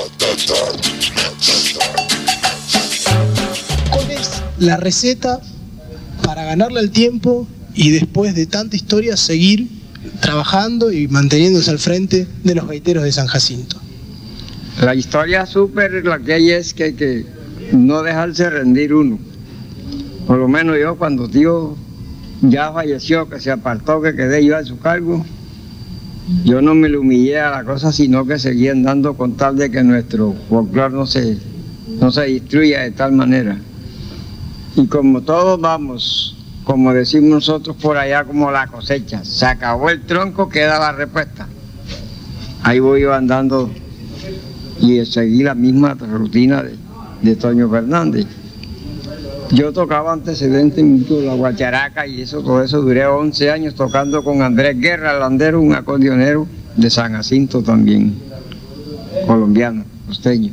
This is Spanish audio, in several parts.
¿Cuál es la receta para ganarle al tiempo y después de tanta historia seguir trabajando y manteniéndose al frente de los gaiteros de San Jacinto? La historia súper la que hay es que no dejarse rendir uno. Por lo menos yo, cuando tío ya falleció, que se apartó, que quedé yo a su cargo, yo no me le humillé a la cosa, sino que seguí andando con tal de que nuestro folclore no se destruya de tal manera. Y como todos vamos, como decimos nosotros por allá, como la cosecha, se acabó el tronco, queda la respuesta. Ahí voy yo andando y seguí la misma rutina de Toño Fernández. Yo tocaba antecedentes mucho la guacharaca y todo eso, duré 11 años tocando con Andrés Guerra, el landero, un acordeonero de San Jacinto también, colombiano, costeño.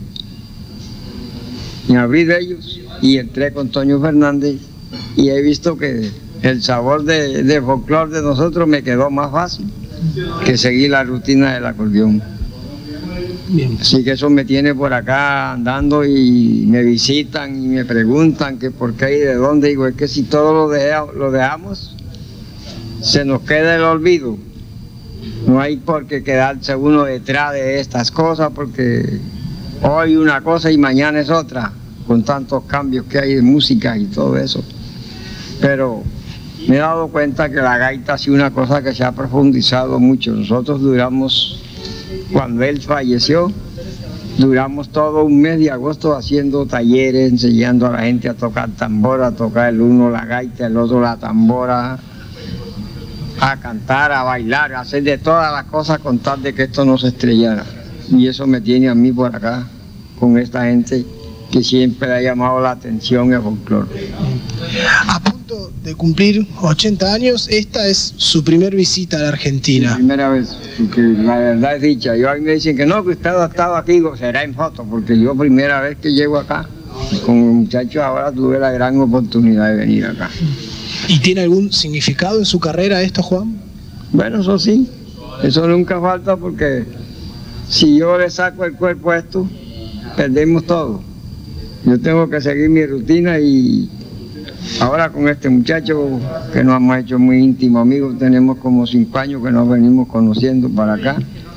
Me abrí de ellos y entré con Toño Fernández y he visto que el sabor de folclore de nosotros me quedó más fácil que seguir la rutina del acordeón. Bien. Así que eso me tiene por acá andando y me visitan y me preguntan que por qué y de dónde. Digo, es que si todo lo dejamos, se nos queda el olvido. No hay por qué quedarse uno detrás de estas cosas, porque hoy una cosa y mañana es otra, con tantos cambios que hay de música y todo eso. Pero me he dado cuenta que la gaita ha sido una cosa que se ha profundizado mucho. Nosotros duramos... Cuando él falleció, duramos todo un mes de agosto haciendo talleres, enseñando a la gente a tocar tambora, a tocar el uno la gaita, el otro la tambora, a cantar, a bailar, a hacer de todas las cosas con tal de que esto no se estrellara. Y eso me tiene a mí por acá, con esta gente que siempre le ha llamado la atención el folclore. A punto de cumplir 80 años, esta es su primer visita a la Argentina. La primera vez, porque la verdad es dicha. Yo a mí me dicen que no, que usted ha estado aquí, digo, será en foto, porque yo primera vez que llego acá, con los muchachos ahora tuve la gran oportunidad de venir acá. ¿Y tiene algún significado en su carrera esto, Juan? Bueno, eso sí, eso nunca falta, porque si yo le saco el cuerpo a esto, perdemos todo. Yo tengo que seguir mi rutina y ahora con este muchacho que nos hemos hecho muy íntimo amigos, tenemos como 5 años que nos venimos conociendo para acá.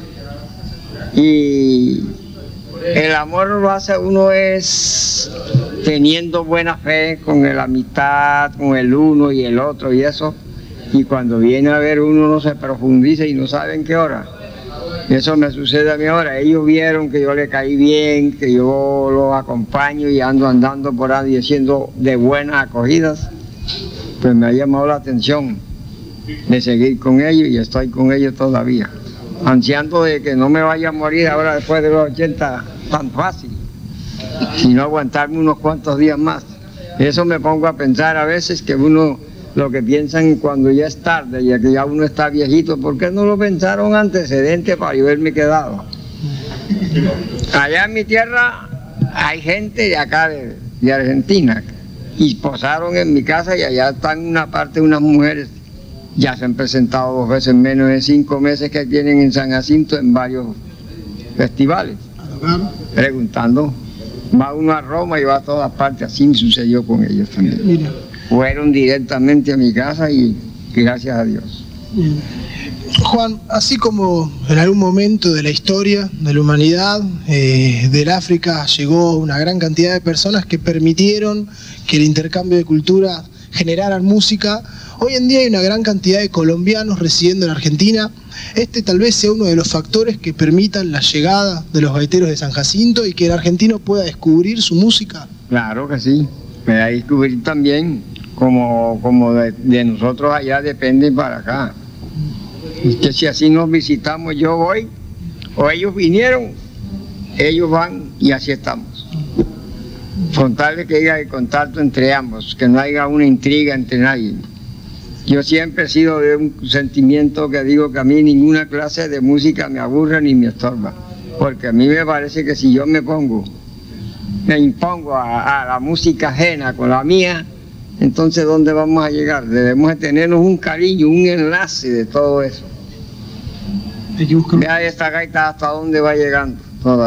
Y el amor lo hace uno es teniendo buena fe con la amistad, con el uno y el otro y eso. Y cuando viene a ver uno no se profundiza y no sabe en qué hora. Eso me sucede a mí ahora. Ellos vieron que yo le caí bien, que yo los acompaño y ando andando por ahí haciendo de buenas acogidas. Pues me ha llamado la atención de seguir con ellos y estoy con ellos todavía. Ansiando de que no me vaya a morir ahora después de los 80 tan fácil, sino aguantarme unos cuantos días más. Eso me pongo a pensar a veces que uno... Lo que piensan cuando ya es tarde, ya que ya uno está viejito, ¿por qué no lo pensaron antecedente para yo haberme quedado? Allá en mi tierra hay gente de acá, de Argentina, y posaron en mi casa y allá están una parte unas mujeres, ya se han presentado 2 veces en menos de 5 meses que tienen en San Jacinto en varios festivales, preguntando. Va uno a Roma y va a todas partes, así me sucedió con ellos también. Mira. Fueron directamente a mi casa y gracias a Dios. Juan, así como en algún momento de la historia de la humanidad, del África llegó una gran cantidad de personas que permitieron que el intercambio de cultura generaran música, hoy en día hay una gran cantidad de colombianos residiendo en Argentina. Este tal vez sea uno de los factores que permitan la llegada de los gaiteros de San Jacinto y que el argentino pueda descubrir su música. Claro que sí, me va a descubrir también. Como de nosotros allá depende para acá. Es que si así nos visitamos, yo voy, o ellos vinieron, ellos van y así estamos. Con tal de que haya el contacto entre ambos, que no haya una intriga entre nadie. Yo siempre he sido de un sentimiento que digo que a mí ninguna clase de música me aburre ni me estorba. Porque a mí me parece que si yo me impongo a la música ajena con la mía, entonces ¿dónde vamos a llegar? Debemos de tenernos un cariño, un enlace de todo eso. Vea esta gaita hasta dónde va llegando todavía.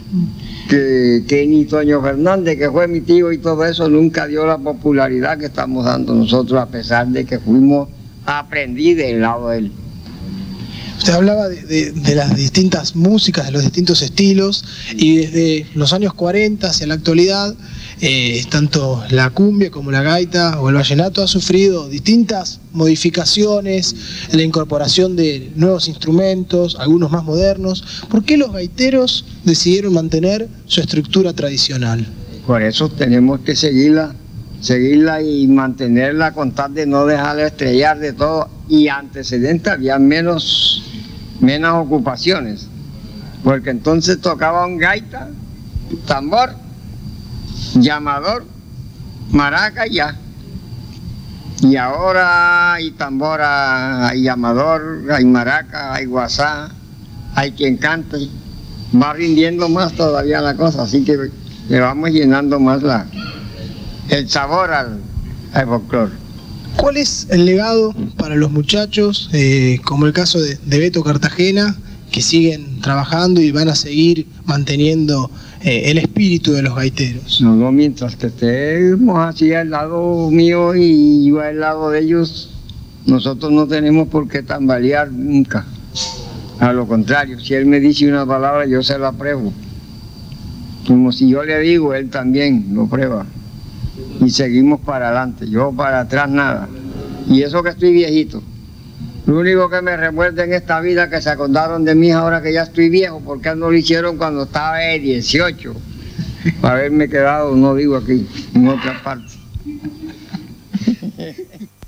que ni Toño Fernández, que fue mi tío y todo eso, nunca dio la popularidad que estamos dando nosotros, a pesar de que fuimos aprendí del lado de él. Usted hablaba de las distintas músicas, de los distintos estilos, y desde los años 40 hacia la actualidad, tanto la cumbia como la gaita o el vallenato ha sufrido distintas modificaciones, la incorporación de nuevos instrumentos, algunos más modernos. ¿Por qué los gaiteros decidieron mantener su estructura tradicional? Por eso tenemos que seguirla y mantenerla con tal de no dejarla estrellar de todo. Y antecedentes había menos ocupaciones, porque entonces tocaban gaita, tambor, llamador, maraca y ya. Y ahora hay tambor, hay llamador, hay maraca, hay guasá, hay quien cante. Va rindiendo más todavía la cosa, así que le vamos llenando más el sabor al folclore. ¿Cuál es el legado para los muchachos, como el caso de Beto Cartagena, que siguen trabajando y van a seguir manteniendo el espíritu de los gaiteros? No, mientras que estemos así al lado mío y yo al lado de ellos, nosotros no tenemos por qué tambalear nunca. A lo contrario, si él me dice una palabra, yo se la pruebo. Como si yo le digo, él también lo prueba. Y seguimos para adelante, yo para atrás nada. Y eso que estoy viejito. Lo único que me remuerde en esta vida es que se acordaron de mí ahora que ya estoy viejo, porque no lo hicieron cuando estaba de 18, para haberme quedado, no digo aquí, en otra parte.